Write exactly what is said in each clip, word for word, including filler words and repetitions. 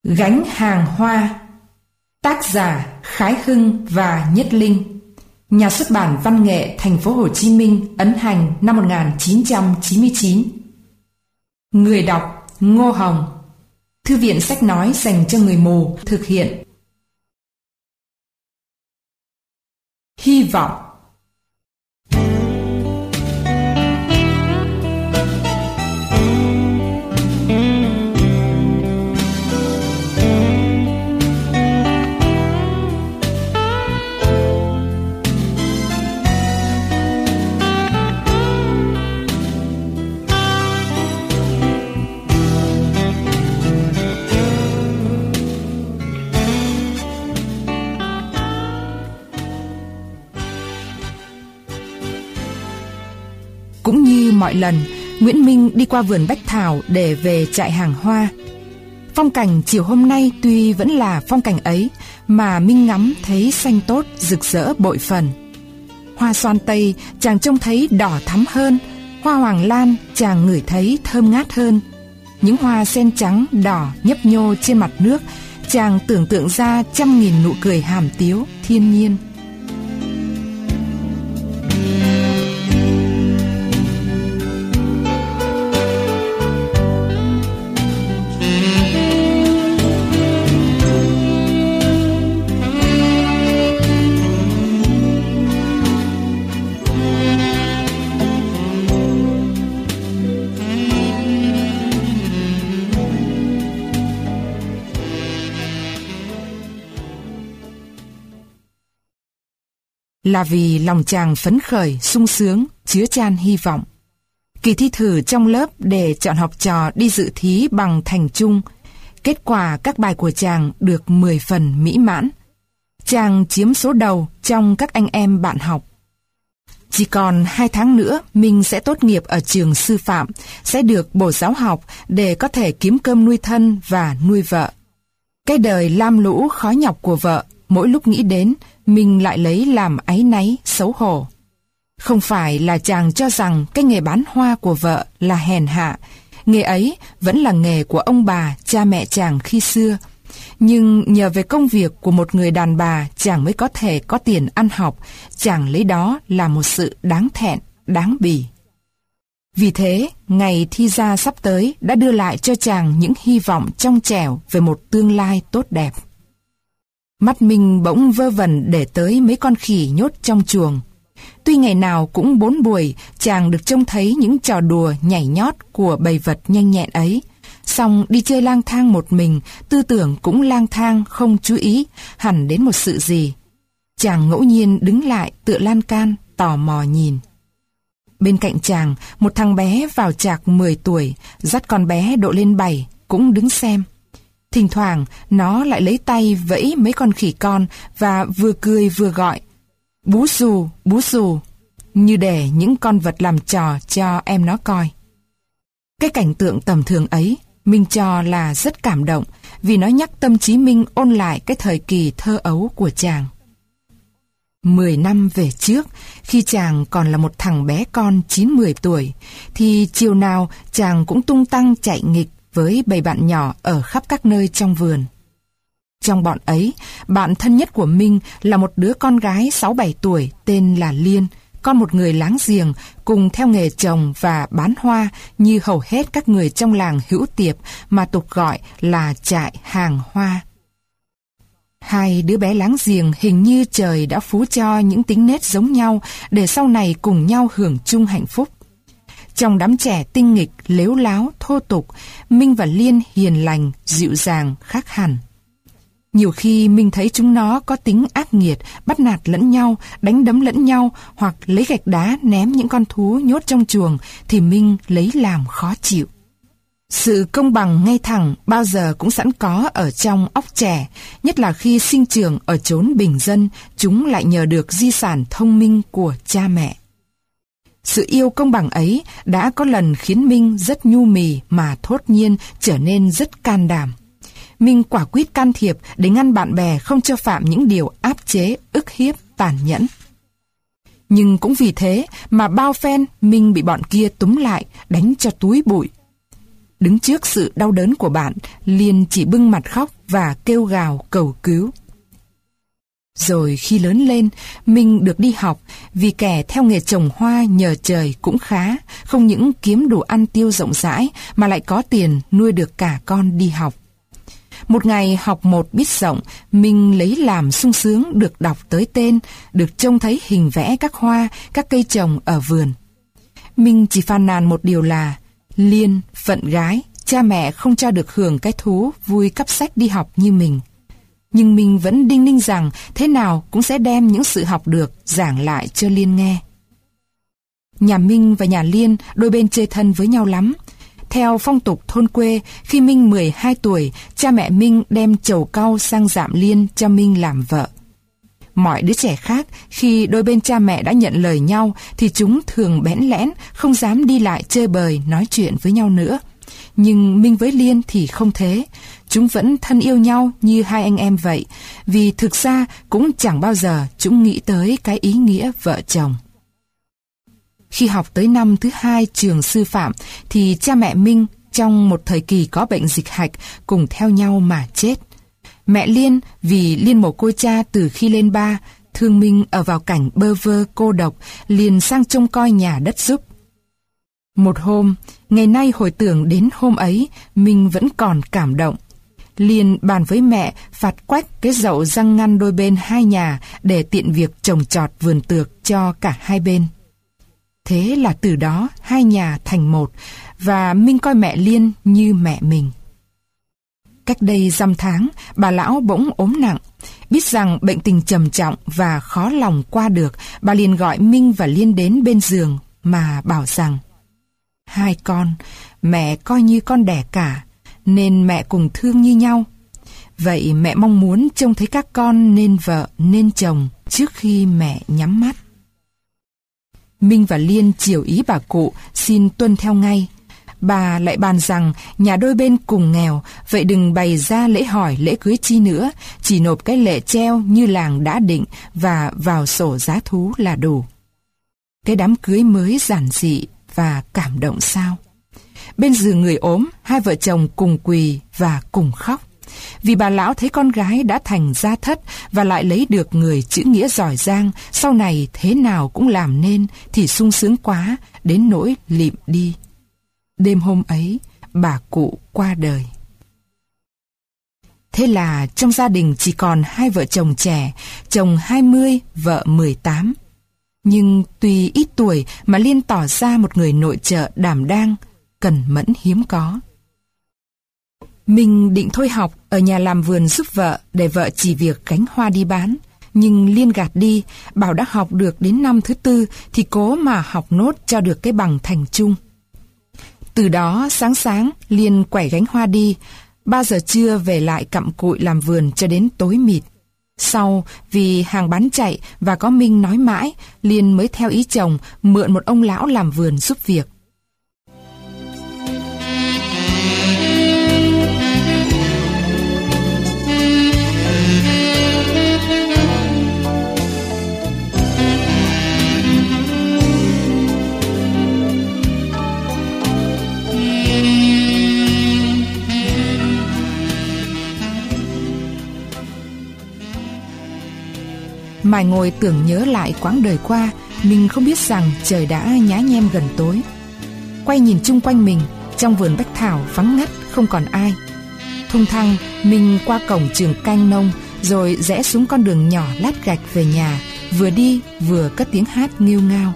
Gánh hàng hoa. Tác giả Khái Hưng và Nhất Linh. Nhà xuất bản Văn nghệ Thành phố Hồ Chí Minh ấn hành năm một nghìn chín trăm chín mươi chín. Người đọc Ngô Hồng. Thư viện sách nói dành cho người mù thực hiện. Hy vọng. Cũng như mọi lần, Nguyễn Minh đi qua vườn bách thảo để về trại hàng hoa. Phong cảnh chiều hôm nay tuy vẫn là phong cảnh ấy, mà Minh ngắm thấy xanh tốt, rực rỡ bội phần. Hoa xoan tây chàng trông thấy đỏ thắm hơn, hoa hoàng lan chàng ngửi thấy thơm ngát hơn. Những hoa sen trắng đỏ nhấp nhô trên mặt nước, chàng tưởng tượng ra trăm nghìn nụ cười hàm tiếu thiên nhiên. Là vì lòng chàng phấn khởi, sung sướng, chứa chan hy vọng. Kỳ thi thử trong lớp để chọn học trò đi dự thí bằng thành chung. Kết quả các bài của chàng được mười phần mỹ mãn. Chàng chiếm số đầu trong các anh em bạn học. Chỉ còn hai tháng nữa mình sẽ tốt nghiệp ở trường sư phạm, sẽ được bổ giáo học để có thể kiếm cơm nuôi thân và nuôi vợ. Cái đời lam lũ khó nhọc của vợ, mỗi lúc nghĩ đến, mình lại lấy làm áy náy, xấu hổ. Không phải là chàng cho rằng cái nghề bán hoa của vợ là hèn hạ, nghề ấy vẫn là nghề của ông bà, cha mẹ chàng khi xưa. Nhưng nhờ về công việc của một người đàn bà chàng mới có thể có tiền ăn học, chàng lấy đó là một sự đáng thẹn, đáng bỉ. Vì thế, ngày thi ra sắp tới đã đưa lại cho chàng những hy vọng trong trẻo về một tương lai tốt đẹp. Mắt mình bỗng vơ vẩn để tới mấy con khỉ nhốt trong chuồng. Tuy ngày nào cũng bốn buổi, chàng được trông thấy những trò đùa nhảy nhót của bầy vật nhanh nhẹn ấy. Song đi chơi lang thang một mình, tư tưởng cũng lang thang không chú ý hẳn đến một sự gì. Chàng ngẫu nhiên đứng lại tựa lan can, tò mò nhìn. Bên cạnh chàng, một thằng bé vào chạc mười tuổi, dắt con bé độ lên bảy, cũng đứng xem. Thỉnh thoảng, nó lại lấy tay vẫy mấy con khỉ con và vừa cười vừa gọi bú xù, bú xù, như để những con vật làm trò cho em nó coi. Cái cảnh tượng tầm thường ấy, mình cho là rất cảm động vì nó nhắc tâm trí Minh ôn lại cái thời kỳ thơ ấu của chàng. Mười năm về trước, khi chàng còn là một thằng bé con chín mười tuổi, thì chiều nào chàng cũng tung tăng chạy nghịch với bầy bạn nhỏ ở khắp các nơi trong vườn. Trong bọn ấy, bạn thân nhất của Minh là một đứa con gái sáu bảy tuổi tên là Liên, con một người láng giềng cùng theo nghề trồng và bán hoa như hầu hết các người trong làng Hữu Tiệp mà tục gọi là trại hàng hoa. Hai đứa bé láng giềng hình như trời đã phú cho những tính nết giống nhau để sau này cùng nhau hưởng chung hạnh phúc. Trong đám trẻ tinh nghịch, lếu láo, thô tục, Minh và Liên hiền lành, dịu dàng, khác hẳn. Nhiều khi Minh thấy chúng nó có tính ác nghiệt, bắt nạt lẫn nhau, đánh đấm lẫn nhau hoặc lấy gạch đá ném những con thú nhốt trong chuồng thì Minh lấy làm khó chịu. Sự công bằng ngay thẳng bao giờ cũng sẵn có ở trong óc trẻ, nhất là khi sinh trưởng ở chốn bình dân, chúng lại nhờ được di sản thông minh của cha mẹ. Sự yêu công bằng ấy đã có lần khiến Minh rất nhu mì mà thốt nhiên trở nên rất can đảm. Minh quả quyết can thiệp để ngăn bạn bè không cho phạm những điều áp chế, ức hiếp, tàn nhẫn. Nhưng cũng vì thế mà bao phen Minh bị bọn kia túm lại, đánh cho túi bụi. Đứng trước sự đau đớn của bạn, Liên chỉ bưng mặt khóc và kêu gào cầu cứu. Rồi khi lớn lên, Minh được đi học vì kẻ theo nghề trồng hoa nhờ trời cũng khá, không những kiếm đủ ăn tiêu rộng rãi mà lại có tiền nuôi được cả con đi học. Một ngày học một biết rộng, Minh lấy làm sung sướng được đọc tới tên, được trông thấy hình vẽ các hoa, các cây trồng ở vườn. Minh chỉ phàn nàn một điều là Liên, phận gái, cha mẹ không cho được hưởng cái thú vui cắp sách đi học như mình. Nhưng mình vẫn đinh ninh rằng thế nào cũng sẽ đem những sự học được giảng lại cho Liên nghe. Nhà Minh và nhà Liên đôi bên chơi thân với nhau lắm. Theo phong tục thôn quê, khi Minh mười hai tuổi, cha mẹ Minh đem trầu cau sang dạm Liên cho Minh làm vợ. Mọi đứa trẻ khác, khi đôi bên cha mẹ đã nhận lời nhau, thì chúng thường bẽn lẽn, không dám đi lại chơi bời, nói chuyện với nhau nữa. Nhưng Minh với Liên thì không thế. Chúng vẫn thân yêu nhau như hai anh em vậy, vì thực ra cũng chẳng bao giờ chúng nghĩ tới cái ý nghĩa vợ chồng. Khi học tới năm thứ hai trường sư phạm, thì cha mẹ Minh trong một thời kỳ có bệnh dịch hạch cùng theo nhau mà chết. Mẹ Liên vì Liên mồ côi cha từ khi lên ba, thương Minh ở vào cảnh bơ vơ cô độc, liền sang trông coi nhà đất giúp. Một hôm, ngày nay hồi tưởng đến hôm ấy, Minh vẫn còn cảm động. Liên bàn với mẹ phạt quách cái dậu răng ngăn đôi bên hai nhà để tiện việc trồng trọt vườn tược cho cả hai bên. Thế là từ đó hai nhà thành một, và Minh coi mẹ Liên như mẹ mình. Cách đây dăm tháng, bà lão bỗng ốm nặng. Biết rằng bệnh tình trầm trọng và khó lòng qua được, bà liền gọi Minh và Liên đến bên giường mà bảo rằng: hai con, mẹ coi như con đẻ cả, nên mẹ cùng thương như nhau. Vậy mẹ mong muốn trông thấy các con nên vợ nên chồng trước khi mẹ nhắm mắt. Minh và Liên chiều ý bà cụ, xin tuân theo ngay. Bà lại bàn rằng nhà đôi bên cùng nghèo, vậy đừng bày ra lễ hỏi lễ cưới chi nữa, chỉ nộp cái lệ treo như làng đã định và vào sổ giá thú là đủ. Cái đám cưới mới giản dị và cảm động sao. Bên giường người ốm, hai vợ chồng cùng quỳ và cùng khóc. Vì bà lão thấy con gái đã thành gia thất và lại lấy được người chữ nghĩa giỏi giang, sau này thế nào cũng làm nên, thì sung sướng quá, đến nỗi lịm đi. Đêm hôm ấy, bà cụ qua đời. Thế là trong gia đình chỉ còn hai vợ chồng trẻ, chồng hai mươi, vợ mười tám. Nhưng tuy ít tuổi mà Liên tỏ ra một người nội trợ đảm đang, cần mẫn hiếm có. Mình định thôi học ở nhà làm vườn giúp vợ để vợ chỉ việc gánh hoa đi bán. Nhưng Liên gạt đi, bảo đã học được đến năm thứ tư thì cố mà học nốt cho được cái bằng thành trung. Từ đó sáng sáng Liên quẩy gánh hoa đi, ba giờ trưa về lại cặm cụi làm vườn cho đến tối mịt. Sau, vì hàng bán chạy và có Minh nói mãi, Liên mới theo ý chồng mượn một ông lão làm vườn giúp việc. Mải ngồi tưởng nhớ lại quãng đời qua, mình không biết rằng trời đã nhá nhem gần tối. Quay nhìn chung quanh mình, trong vườn bách thảo vắng ngắt không còn ai. Thung thăng, mình qua cổng trường canh nông, rồi rẽ xuống con đường nhỏ lát gạch về nhà, vừa đi vừa cất tiếng hát nghêu ngao.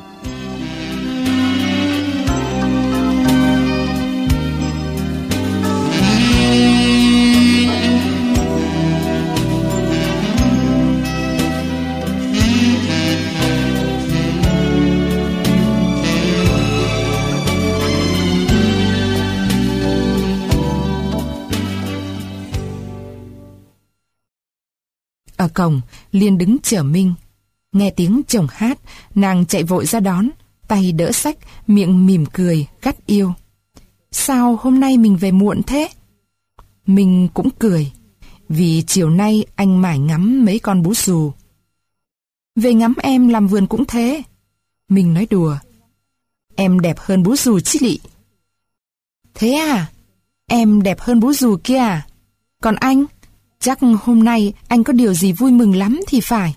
Ở cổng, Liên đứng chờ Minh. Nghe tiếng chồng hát, nàng chạy vội ra đón, tay đỡ sách, miệng mỉm cười, gắt yêu. Sao hôm nay mình về muộn thế? Minh cũng cười, vì chiều nay anh mải ngắm mấy con bú xù. Về ngắm em làm vườn cũng thế. Minh nói đùa. Em đẹp hơn bú xù chứ lị. Thế à? Em đẹp hơn bú xù kia à? Còn anh? Chắc hôm nay anh có điều gì vui mừng lắm thì phải.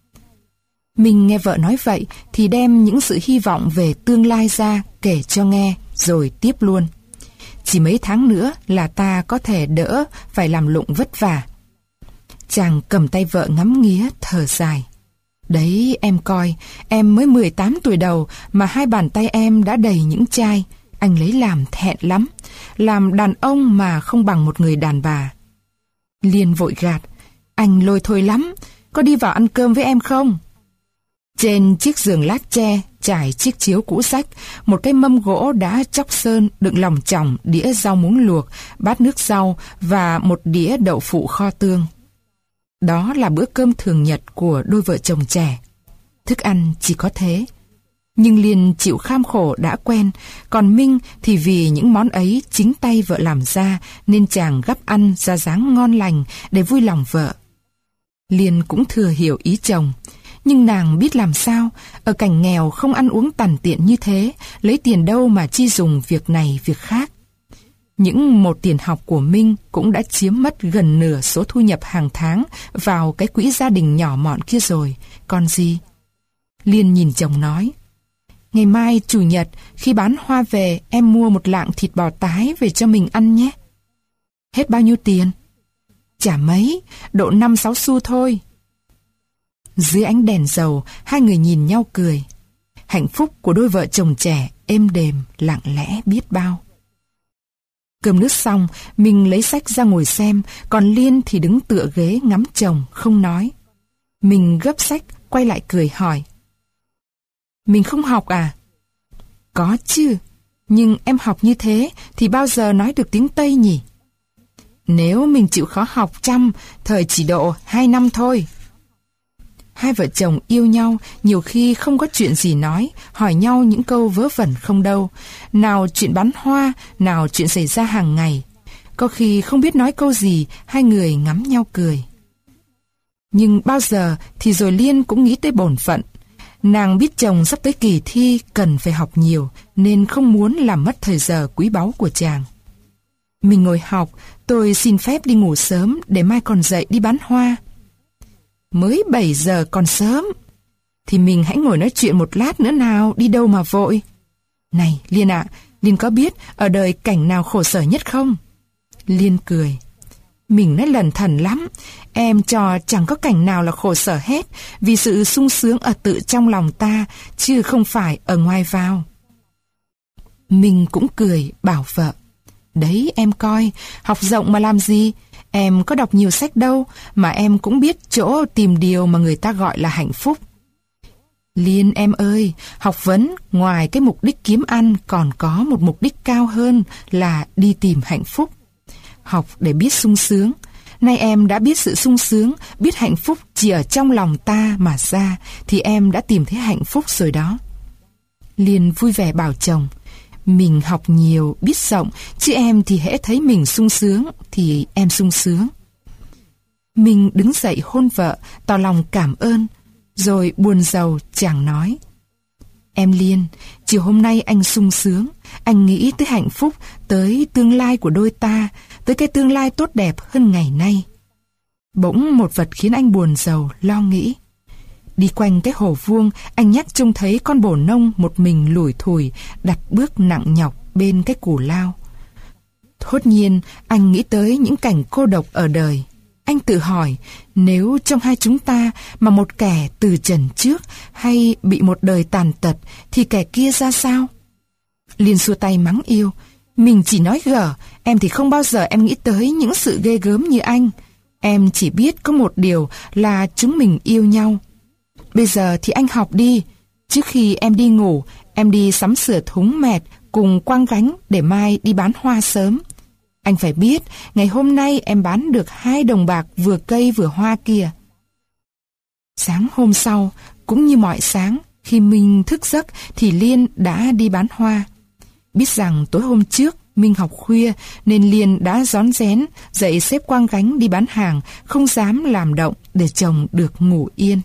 Mình nghe vợ nói vậy thì đem những sự hy vọng về tương lai ra kể cho nghe, rồi tiếp luôn. Chỉ mấy tháng nữa là ta có thể đỡ phải làm lụng vất vả. Chàng cầm tay vợ ngắm nghía thở dài. Đấy em coi, em mới mười tám tuổi đầu mà hai bàn tay em đã đầy những chai. Anh lấy làm thẹn lắm. Làm đàn ông mà không bằng một người đàn bà. Liên vội gạt. Anh lôi thôi lắm. Có đi vào ăn cơm với em không? Trên chiếc giường lát tre trải chiếc chiếu cũ rách, một cái mâm gỗ đã chóc sơn đựng lòng chỏng, đĩa rau muống luộc, bát nước rau và một đĩa đậu phụ kho tương. Đó là bữa cơm thường nhật của đôi vợ chồng trẻ. Thức ăn chỉ có thế. Nhưng Liên chịu kham khổ đã quen, còn Minh thì vì những món ấy chính tay vợ làm ra nên chàng gắp ăn ra dáng ngon lành để vui lòng vợ. Liên cũng thừa hiểu ý chồng, nhưng nàng biết làm sao, ở cảnh nghèo không ăn uống tằn tiện như thế, lấy tiền đâu mà chi dùng việc này việc khác. Những một tiền học của Minh cũng đã chiếm mất gần nửa số thu nhập hàng tháng vào cái quỹ gia đình nhỏ mọn kia rồi, còn gì? Liên nhìn chồng nói, ngày mai chủ nhật khi bán hoa về em mua một lạng thịt bò tái về cho mình ăn nhé. Hết bao nhiêu tiền? Chả mấy, độ năm sáu xu thôi. Dưới ánh đèn dầu, hai người nhìn nhau cười. Hạnh phúc của đôi vợ chồng trẻ êm đềm, lặng lẽ biết bao. Cơm nước xong, mình lấy sách ra ngồi xem, còn Liên thì đứng tựa ghế ngắm chồng, không nói. Mình gấp sách, quay lại cười hỏi. Mình không học à? Có chứ, nhưng em học như thế thì bao giờ nói được tiếng Tây nhỉ? Nếu mình chịu khó học chăm, thời chỉ độ hai năm thôi. Hai vợ chồng yêu nhau, nhiều khi không có chuyện gì nói, hỏi nhau những câu vớ vẩn không đâu. Nào chuyện bắn hoa, nào chuyện xảy ra hàng ngày. Có khi không biết nói câu gì, hai người ngắm nhau cười. Nhưng bao giờ thì rồi Liên cũng nghĩ tới bổn phận. Nàng biết chồng sắp tới kỳ thi cần phải học nhiều, nên không muốn làm mất thời giờ quý báu của chàng. Mình ngồi học, tôi xin phép đi ngủ sớm để mai còn dậy đi bán hoa. Mới bảy giờ còn sớm. Thì mình hãy ngồi nói chuyện một lát nữa nào, đi đâu mà vội. Này Liên ạ, à, Liên có biết ở đời cảnh nào khổ sở nhất không? Liên cười. Mình nói lần thần lắm, em cho chẳng có cảnh nào là khổ sở hết, vì sự sung sướng ở tự trong lòng ta, chứ không phải ở ngoài vào. Mình cũng cười, bảo vợ. Đấy em coi, học rộng mà làm gì, em có đọc nhiều sách đâu, mà em cũng biết chỗ tìm điều mà người ta gọi là hạnh phúc. Liên em ơi, học vấn ngoài cái mục đích kiếm ăn còn có một mục đích cao hơn là đi tìm hạnh phúc. Học để biết sung sướng. Nay em đã biết sự sung sướng, biết hạnh phúc chỉ ở trong lòng ta mà ra, thì em đã tìm thấy hạnh phúc rồi đó. Liên vui vẻ bảo chồng, mình học nhiều, biết rộng, chứ em thì hễ thấy mình sung sướng, thì em sung sướng. Mình đứng dậy hôn vợ, tỏ lòng cảm ơn, rồi buồn rầu chàng nói. Em Liên, chiều hôm nay anh sung sướng, anh nghĩ tới hạnh phúc, tới tương lai của đôi ta, tới cái tương lai tốt đẹp hơn ngày nay. Bỗng một vật khiến anh buồn rầu, lo nghĩ. Đi quanh cái hồ vuông, anh nhắc trông thấy con bồ nông một mình lủi thủi, đặt bước nặng nhọc bên cái cù lao. Thốt nhiên, anh nghĩ tới những cảnh cô độc ở đời. Anh tự hỏi, nếu trong hai chúng ta mà một kẻ từ trần trước hay bị một đời tàn tật, thì kẻ kia ra sao? Liên xua tay mắng yêu. Mình chỉ nói gở, em thì không bao giờ em nghĩ tới những sự ghê gớm như anh. Em chỉ biết có một điều là chúng mình yêu nhau. Bây giờ thì anh học đi. Trước khi em đi ngủ, em đi sắm sửa thúng mẹt cùng quăng gánh để mai đi bán hoa sớm. Anh phải biết, ngày hôm nay em bán được hai đồng bạc vừa cây vừa hoa kia. Sáng hôm sau, cũng như mọi sáng, khi Minh thức giấc thì Liên đã đi bán hoa. Biết rằng tối hôm trước Minh học khuya nên Liên đã rón rén dậy xếp quang gánh đi bán hàng, không dám làm động để chồng được ngủ yên.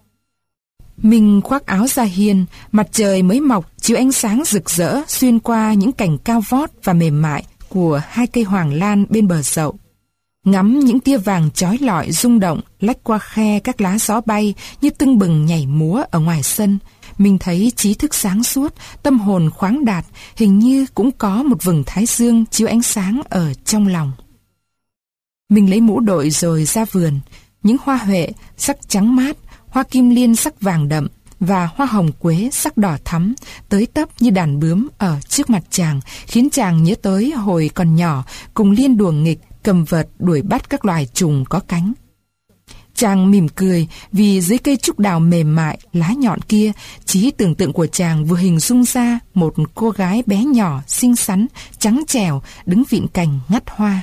Minh khoác áo ra hiên, mặt trời mới mọc chiếu ánh sáng rực rỡ xuyên qua những cành cao vót và mềm mại của hai cây hoàng lan bên bờ dậu. Ngắm những tia vàng chói lọi rung động lách qua khe các lá gió bay như tưng bừng nhảy múa ở ngoài sân. Mình thấy trí thức sáng suốt, tâm hồn khoáng đạt, hình như cũng có một vầng thái dương chiếu ánh sáng ở trong lòng. Mình lấy mũ đội rồi ra vườn. Những hoa huệ sắc trắng mát, hoa kim liên sắc vàng đậm và hoa hồng quế sắc đỏ thắm tới tấp như đàn bướm ở trước mặt chàng, khiến chàng nhớ tới hồi còn nhỏ cùng Liên đùa nghịch cầm vợt đuổi bắt các loài trùng có cánh. Chàng mỉm cười vì dưới cây trúc đào mềm mại, lá nhọn kia, trí tưởng tượng của chàng vừa hình dung ra một cô gái bé nhỏ, xinh xắn, trắng trẻo, đứng vịn cành ngắt hoa.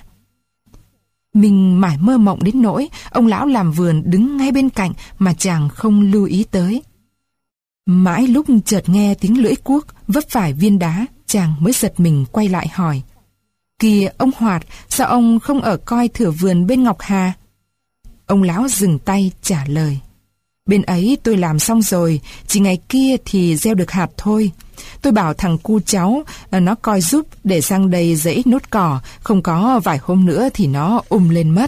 Mình mải mơ mộng đến nỗi ông lão làm vườn đứng ngay bên cạnh mà chàng không lưu ý tới. Mãi lúc chợt nghe tiếng lưỡi cuốc vấp phải viên đá, chàng mới giật mình quay lại hỏi: "Kìa ông Hoạt, sao ông không ở coi thửa vườn bên Ngọc Hà?" Ông lão dừng tay trả lời: "Bên ấy tôi làm xong rồi, chỉ ngày kia thì gieo được hạt thôi. Tôi bảo thằng cu cháu nó coi giúp để sang đây dẫy nốt cỏ, không có vài hôm nữa thì nó um lên mất."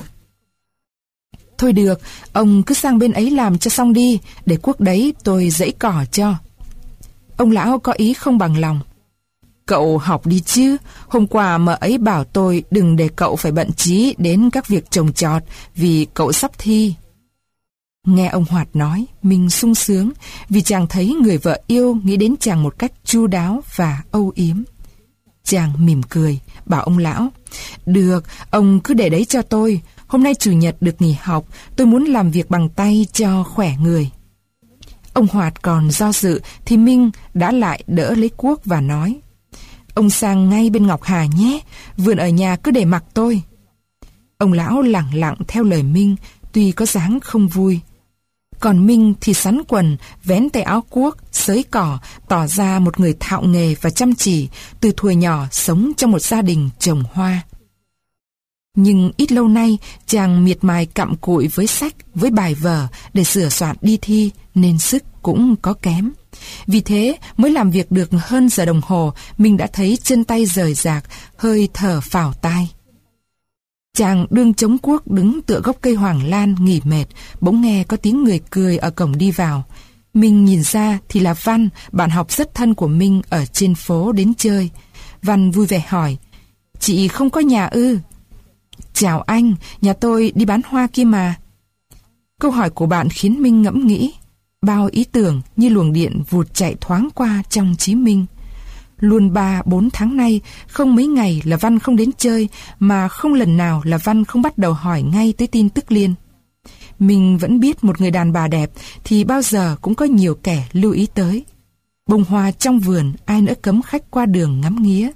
"Thôi được, ông cứ sang bên ấy làm cho xong đi, để cuốc đấy tôi dẫy cỏ cho." Ông lão có ý không bằng lòng. "Cậu học đi chứ, hôm qua mợ ấy bảo tôi đừng để cậu phải bận chí đến các việc trồng trọt vì cậu sắp thi." Nghe ông Hoạt nói, mình sung sướng vì chàng thấy người vợ yêu nghĩ đến chàng một cách chu đáo và âu yếm. Chàng mỉm cười, bảo ông lão: "Được, ông cứ để đấy cho tôi. Hôm nay chủ nhật được nghỉ học, tôi muốn làm việc bằng tay cho khỏe người." Ông Hoạt còn do dự thì Minh đã lại đỡ lấy cuốc và nói: "Ông sang ngay bên Ngọc Hà nhé, vườn ở nhà cứ để mặc tôi." Ông lão lẳng lặng theo lời Minh, tuy có dáng không vui. Còn Minh thì sắn quần, vén tay áo cuốc, xới cỏ, tỏ ra một người thạo nghề và chăm chỉ, từ thuở nhỏ sống trong một gia đình trồng hoa. Nhưng ít lâu nay, chàng miệt mài cặm cụi với sách, với bài vở để sửa soạn đi thi, nên sức cũng có kém. Vì thế, mới làm việc được hơn giờ đồng hồ, mình đã thấy chân tay rời rạc, hơi thở phào tai. Chàng đương chống cuốc đứng tựa gốc cây hoàng lan nghỉ mệt, bỗng nghe có tiếng người cười ở cổng đi vào. Mình nhìn ra thì là Văn, bạn học rất thân của Minh ở trên phố đến chơi. Văn vui vẻ hỏi: "Chị không có nhà ư?" "Chào anh, nhà tôi đi bán hoa kia mà." Câu hỏi của bạn khiến Minh ngẫm nghĩ. Bao ý tưởng như luồng điện vụt chạy thoáng qua trong trí Minh. Luôn ba, bốn tháng nay, không mấy ngày là Văn không đến chơi, mà không lần nào là Văn không bắt đầu hỏi ngay tới tin tức Liên. Mình vẫn biết một người đàn bà đẹp thì bao giờ cũng có nhiều kẻ lưu ý tới. Bông hoa trong vườn ai nỡ cấm khách qua đường ngắm nghía.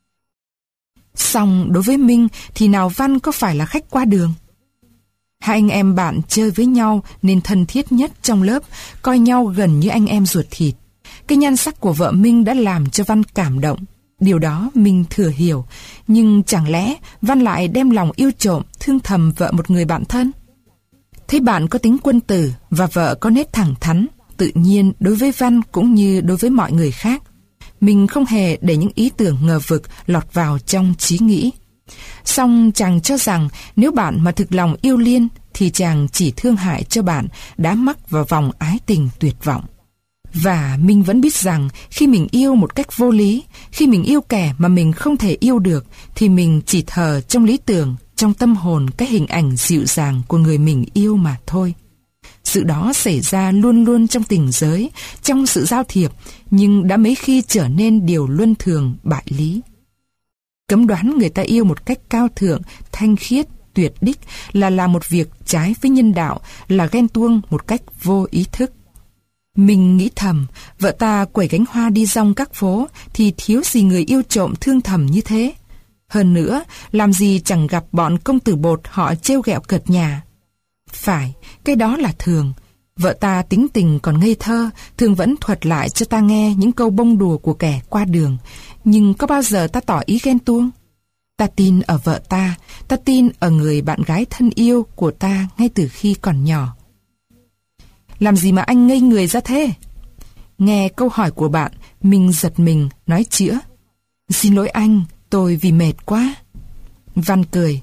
Song đối với Minh thì nào Văn có phải là khách qua đường? Hai anh em bạn chơi với nhau nên thân thiết nhất trong lớp, coi nhau gần như anh em ruột thịt. Cái nhan sắc của vợ Minh đã làm cho Văn cảm động. Điều đó Minh thừa hiểu, nhưng chẳng lẽ Văn lại đem lòng yêu trộm, thương thầm vợ một người bạn thân? Thấy bạn có tính quân tử và vợ có nét thẳng thắn, tự nhiên đối với Văn cũng như đối với mọi người khác, mình không hề để những ý tưởng ngờ vực lọt vào trong trí nghĩ. Song chàng cho rằng nếu bạn mà thực lòng yêu Liên thì chàng chỉ thương hại cho bạn đã mắc vào vòng ái tình tuyệt vọng. Và mình vẫn biết rằng khi mình yêu một cách vô lý, khi mình yêu kẻ mà mình không thể yêu được, thì mình chỉ thờ trong lý tưởng, trong tâm hồn cái hình ảnh dịu dàng của người mình yêu mà thôi. Sự đó xảy ra luôn luôn trong tình giới, trong sự giao thiệp, nhưng đã mấy khi trở nên điều luân thường, bại lý. Cấm đoán người ta yêu một cách cao thượng, thanh khiết, tuyệt đích là làm một việc trái với nhân đạo, là ghen tuông một cách vô ý thức. Mình nghĩ thầm, vợ ta quẩy gánh hoa đi dong các phố thì thiếu gì người yêu trộm thương thầm như thế. Hơn nữa, làm gì chẳng gặp bọn công tử bột họ trêu ghẹo cợt nhà. Phải, cái đó là thường. Vợ ta tính tình còn ngây thơ, thường vẫn thuật lại cho ta nghe những câu bông đùa của kẻ qua đường. Nhưng có bao giờ ta tỏ ý ghen tuông? Ta tin ở vợ ta, ta tin ở người bạn gái thân yêu của ta ngay từ khi còn nhỏ. Làm gì mà anh ngây người ra thế? Nghe câu hỏi của bạn, mình giật mình, nói chữa. Xin lỗi anh, tôi vì mệt quá. Văn cười.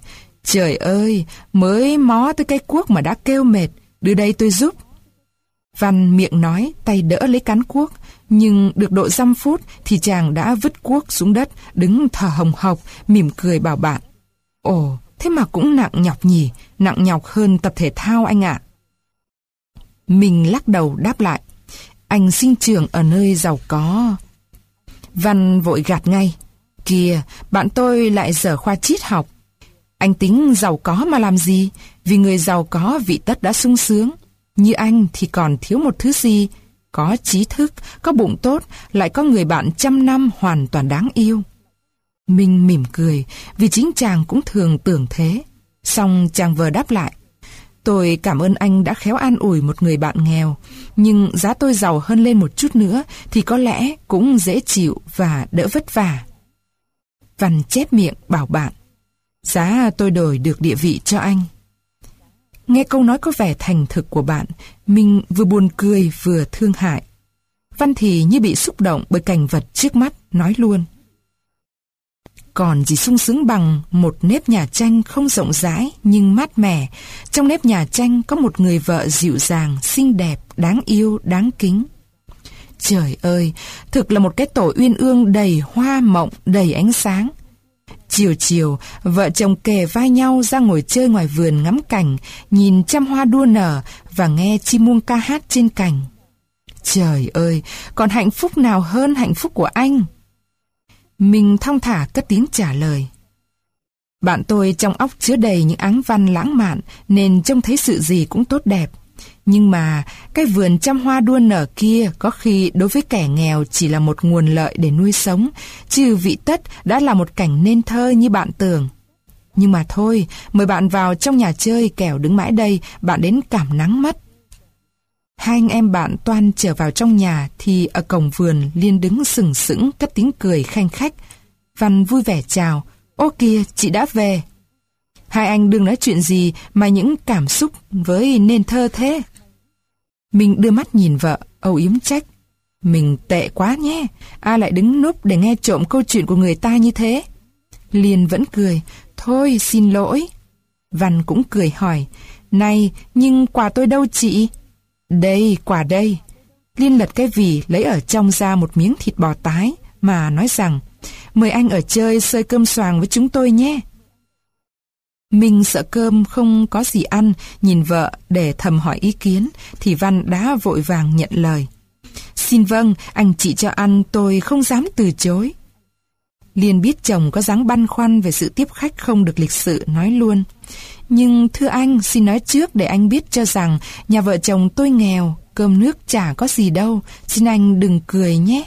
Trời ơi, mới mó tới cái cuốc mà đã kêu mệt, đưa đây tôi giúp. Văn miệng nói, tay đỡ lấy cán cuốc, nhưng được độ dăm phút thì chàng đã vứt cuốc xuống đất, đứng thở hồng hộc, mỉm cười bảo bạn. Ồ, thế mà cũng nặng nhọc nhỉ, nặng nhọc hơn tập thể thao anh ạ. Mình lắc đầu đáp lại, anh sinh trưởng ở nơi giàu có. Văn vội gạt ngay, kìa, bạn tôi lại dở khoa triết học. Anh tính giàu có mà làm gì, vì người giàu có vị tất đã sung sướng. Như anh thì còn thiếu một thứ gì, có trí thức, có bụng tốt, lại có người bạn trăm năm hoàn toàn đáng yêu. Mình mỉm cười, vì chính chàng cũng thường tưởng thế. Xong chàng vừa đáp lại, tôi cảm ơn anh đã khéo an ủi một người bạn nghèo, nhưng giá tôi giàu hơn lên một chút nữa thì có lẽ cũng dễ chịu và đỡ vất vả. Văn chép miệng bảo bạn, giá tôi đổi được địa vị cho anh. Nghe câu nói có vẻ thành thực của bạn, mình vừa buồn cười vừa thương hại. Văn thì như bị xúc động bởi cảnh vật trước mắt, nói luôn. Còn gì sung sướng bằng một nếp nhà tranh không rộng rãi nhưng mát mẻ. Trong nếp nhà tranh có một người vợ dịu dàng, xinh đẹp, đáng yêu, đáng kính. Trời ơi, thực là một cái tổ uyên ương đầy hoa mộng, đầy ánh sáng. Chiều chiều, vợ chồng kề vai nhau ra ngồi chơi ngoài vườn ngắm cảnh, nhìn trăm hoa đua nở và nghe chim muông ca hát trên cành. Trời ơi, còn hạnh phúc nào hơn hạnh phúc của anh? Mình thong thả cất tiếng trả lời. Bạn tôi trong óc chứa đầy những áng văn lãng mạn nên trông thấy sự gì cũng tốt đẹp. Nhưng mà cái vườn trăm hoa đua nở kia có khi đối với kẻ nghèo chỉ là một nguồn lợi để nuôi sống, chứ vị tất đã là một cảnh nên thơ như bạn tưởng. Nhưng mà thôi, mời bạn vào trong nhà chơi, kẻo đứng mãi đây, bạn đến cảm nắng mất. Hai anh em bạn toan trở vào trong nhà thì ở cổng vườn Liên đứng sừng sững cất tiếng cười khanh khách. Văn vui vẻ chào, ô kìa, chị đã về. Hai anh đừng nói chuyện gì mà những cảm xúc với nên thơ thế. Mình đưa mắt nhìn vợ, âu yếm trách. Mình tệ quá nhé, ai lại đứng núp để nghe trộm câu chuyện của người ta như thế? Liên vẫn cười, thôi xin lỗi. Văn cũng cười hỏi, này, nhưng quà tôi đâu chị? Đây, quà đây. Liên lật cái vỉ lấy ở trong ra một miếng thịt bò tái mà nói rằng, mời anh ở chơi xơi cơm xoàng với chúng tôi nhé. Mình sợ cơm không có gì ăn, nhìn vợ để thầm hỏi ý kiến, thì Văn đã vội vàng nhận lời. Xin vâng, anh chị cho ăn, tôi không dám từ chối. Liên biết chồng có dáng băn khoăn về sự tiếp khách không được lịch sự, nói luôn. Nhưng thưa anh, xin nói trước để anh biết cho rằng nhà vợ chồng tôi nghèo, cơm nước chả có gì đâu, xin anh đừng cười nhé.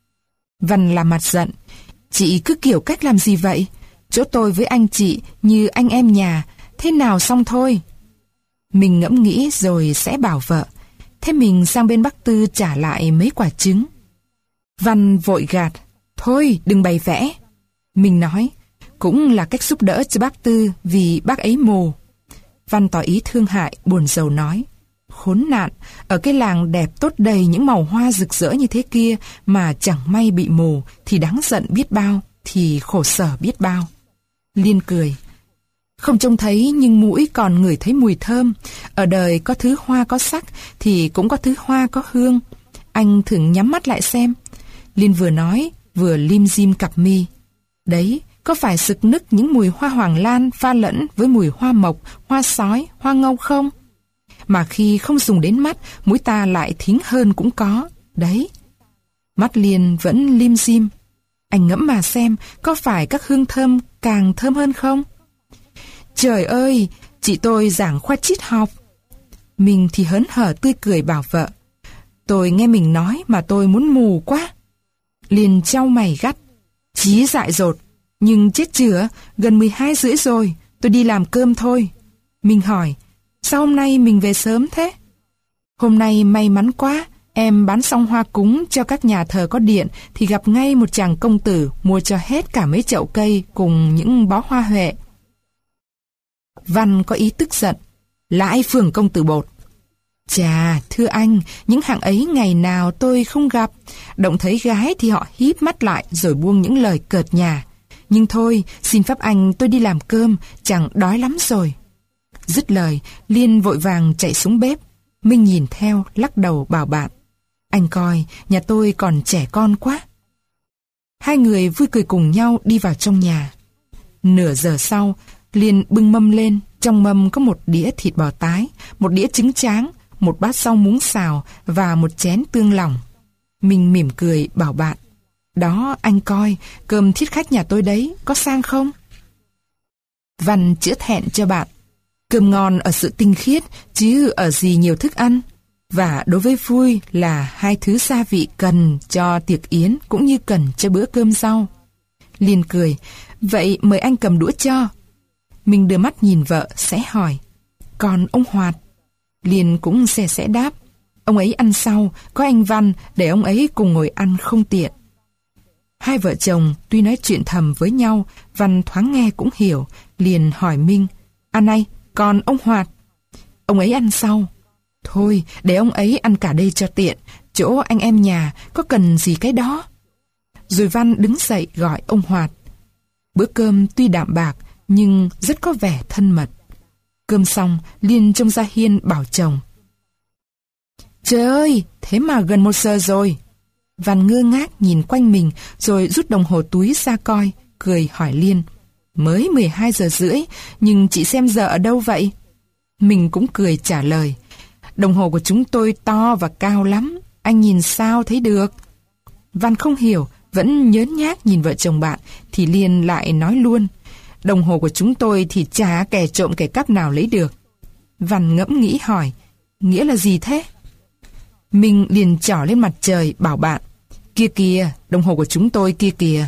Văn làm mặt giận, chị cứ kiểu cách làm gì vậy? Chỗ tôi với anh chị như anh em nhà, thế nào xong thôi. Mình ngẫm nghĩ rồi sẽ bảo vợ, thế mình sang bên bác Tư trả lại mấy quả trứng. Văn vội gạt, thôi đừng bày vẽ. Mình nói, cũng là cách giúp đỡ cho bác Tư vì bác ấy mù. Văn tỏ ý thương hại, buồn rầu nói, khốn nạn, ở cái làng đẹp tốt đầy những màu hoa rực rỡ như thế kia mà chẳng may bị mù thì đáng giận biết bao, thì khổ sở biết bao. Liên cười, không trông thấy nhưng mũi còn ngửi thấy mùi thơm. Ở đời có thứ hoa có sắc thì cũng có thứ hoa có hương. Anh thử nhắm mắt lại xem. Liên vừa nói vừa lim dim cặp mi. Đấy, có phải sực nức những mùi hoa hoàng lan pha lẫn với mùi hoa mộc, hoa sói, hoa ngâu không? Mà khi không dùng đến mắt, mũi ta lại thính hơn cũng có. Đấy. Mắt Liên vẫn lim dim. Anh ngẫm mà xem, có phải các hương thơm càng thơm hơn không? Trời ơi, chị tôi giảng khoa triết học. Mình thì hớn hở tươi cười bảo vợ. Tôi nghe mình nói mà tôi muốn mù quá. Liên chau mày gắt. Chí dại dột. Nhưng chết chửa, gần mười hai rưỡi rồi, tôi đi làm cơm thôi. Mình hỏi, sao hôm nay mình về sớm thế? Hôm nay may mắn quá, em bán xong hoa cúng cho các nhà thờ có điện thì gặp ngay một chàng công tử mua cho hết cả mấy chậu cây cùng những bó hoa huệ. Văn có ý tức giận, lại phường công tử bột. Chà, thưa anh, những hạng ấy ngày nào tôi không gặp. Động thấy gái thì họ híp mắt lại rồi buông những lời cợt nhả. Nhưng thôi, xin phép anh tôi đi làm cơm, chẳng đói lắm rồi. Dứt lời, Liên vội vàng chạy xuống bếp. Minh nhìn theo, lắc đầu bảo bạn: Anh coi, nhà tôi còn trẻ con quá. Hai người vui cười cùng nhau đi vào trong nhà. Nửa giờ sau, Liên bưng mâm lên. Trong mâm có một đĩa thịt bò tái, một đĩa trứng tráng, một bát rau muống xào và một chén tương lòng. Minh mỉm cười bảo bạn: Đó, anh coi, cơm thiết khách nhà tôi đấy, có sang không? Văn chữa thẹn cho bạn: Cơm ngon ở sự tinh khiết, chứ ở gì nhiều thức ăn. Và đối với vui là hai thứ gia vị cần cho tiệc yến cũng như cần cho bữa cơm rau. Liên cười: Vậy mời anh cầm đũa cho. Mình đưa mắt nhìn vợ sẽ hỏi: Còn ông Hoạt? Liên cũng sẽ sẽ đáp: Ông ấy ăn sau, có anh Văn để ông ấy cùng ngồi ăn không tiện. Hai vợ chồng tuy nói chuyện thầm với nhau, Văn thoáng nghe cũng hiểu, liền hỏi Minh: À này, còn ông Hoạt? Ông ấy ăn sau. Thôi, để ông ấy ăn cả đây cho tiện, chỗ anh em nhà có cần gì cái đó. Rồi Văn đứng dậy gọi ông Hoạt. Bữa cơm tuy đạm bạc, nhưng rất có vẻ thân mật. Cơm xong, Liên trông ra hiên bảo chồng: Trời ơi, thế mà gần một giờ rồi. Văn ngơ ngác nhìn quanh mình, rồi rút đồng hồ túi ra coi, cười hỏi Liên: Mới mười hai giờ rưỡi, nhưng chị xem giờ ở đâu vậy? Mình cũng cười trả lời: Đồng hồ của chúng tôi to và cao lắm, anh nhìn sao thấy được? Văn không hiểu, vẫn nhớn nhác nhìn vợ chồng bạn, thì Liên lại nói luôn: Đồng hồ của chúng tôi thì chả kẻ trộm kẻ cắp nào lấy được. Văn ngẫm nghĩ hỏi: Nghĩa là gì thế? Mình liền trỏ lên mặt trời bảo bạn: Kia kìa, đồng hồ của chúng tôi kia kìa.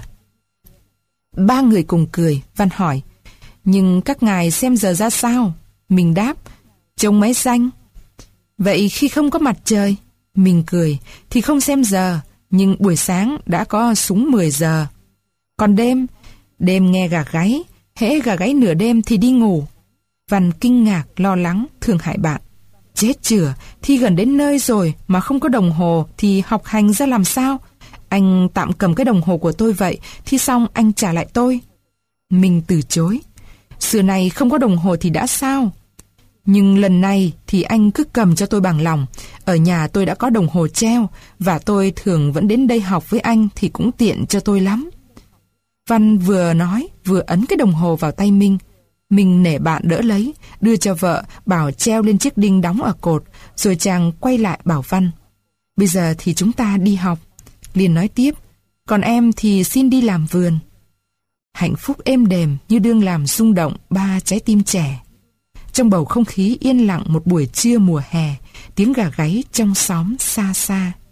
Ba người cùng cười. Văn hỏi: Nhưng các ngài xem giờ ra sao? Mình đáp: Trông máy xanh. Vậy khi không có mặt trời? Mình cười: Thì không xem giờ, nhưng buổi sáng đã có súng mười giờ. Còn đêm? Đêm nghe gà gáy, hễ gà gáy nửa đêm thì đi ngủ. Văn kinh ngạc, lo lắng, thương hại bạn: Chết chửa, thi gần đến nơi rồi mà không có đồng hồ thì học hành ra làm sao? Anh tạm cầm cái đồng hồ của tôi vậy, thi xong anh trả lại tôi. Mình từ chối: Xưa này không có đồng hồ thì đã sao? Nhưng lần này thì anh cứ cầm cho tôi bằng lòng. Ở nhà tôi đã có đồng hồ treo, và tôi thường vẫn đến đây học với anh thì cũng tiện cho tôi lắm. Văn vừa nói vừa ấn cái đồng hồ vào tay Minh. Mình nể bạn đỡ lấy, đưa cho vợ, bảo treo lên chiếc đinh đóng ở cột, rồi chàng quay lại bảo Văn: Bây giờ thì chúng ta đi học. Liền nói tiếp: Còn em thì xin đi làm vườn. Hạnh phúc êm đềm như đương làm rung động ba trái tim trẻ. Trong bầu không khí yên lặng một buổi trưa mùa hè, tiếng gà gáy trong xóm xa xa.